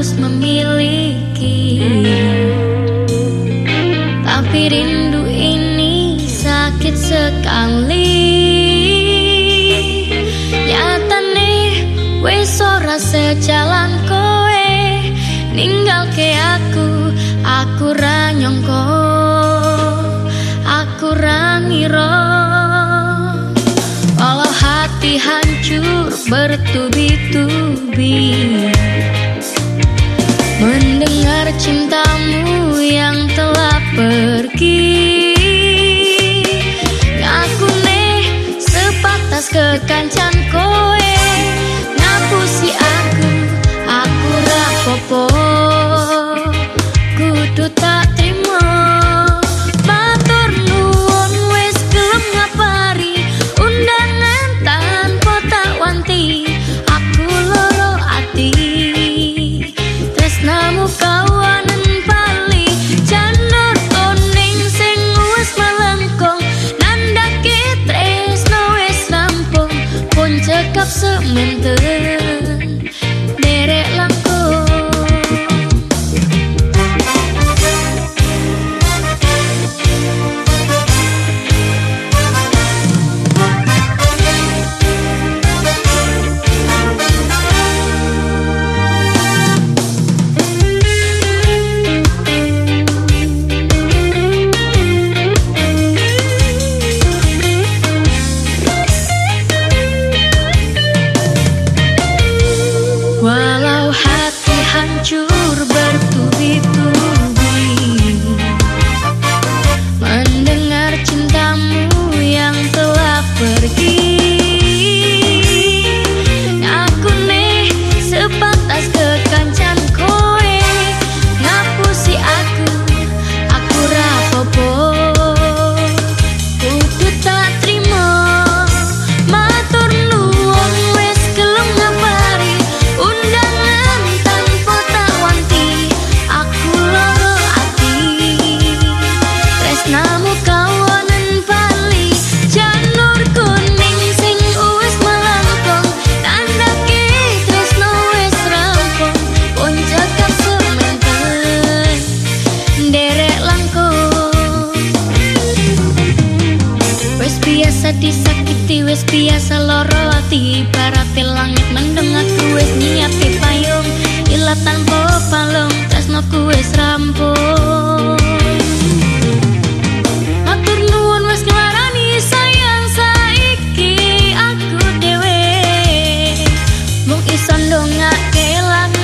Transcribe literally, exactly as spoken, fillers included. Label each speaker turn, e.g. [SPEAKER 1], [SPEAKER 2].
[SPEAKER 1] harus memiliki, tapi rindu ini sakit sekali. Nyatane wis ora sejalan kowe ninggal ke aku, aku ra nyangka, aku ra ngira. Walau hati hancur bertubi-tubi mendengar cintamu yang telah pergi, ngaku nih sepatas kekancan kowe ngapusi aku, aku rapopo kudu tak terima. Matur nuwun wis gelem ngapari undangan tanpa tak wanti, aku loro ati tresnamu kawanan pali janur oning sing wis melengkung, nandake tresno wis rampung pun cekap sementen derek langkung. Walau hati hancur bertubi-tubi mendengar cintamu yang telah pergi, aku nih sepatas kekancan kowe ngapusi aku, aku rapopo kudu tak terima. Matur nuwun wis gelem ngapari undangan tanpa tak wanti, aku loro ati tresnamu kawanan pali janur kuning sing wis melengkung, tandake tresno wis rampung pun cekap sementen derek langkung. Wis biasa disakiti, wis biasa loro ati, ibarate langit mendeng aku wis nyiapke payung, ilat tanpa palung tresnoku wis rampung. Matur nuwun wis nglarani sayang, saiki aku dhewe mung iso ndongake lan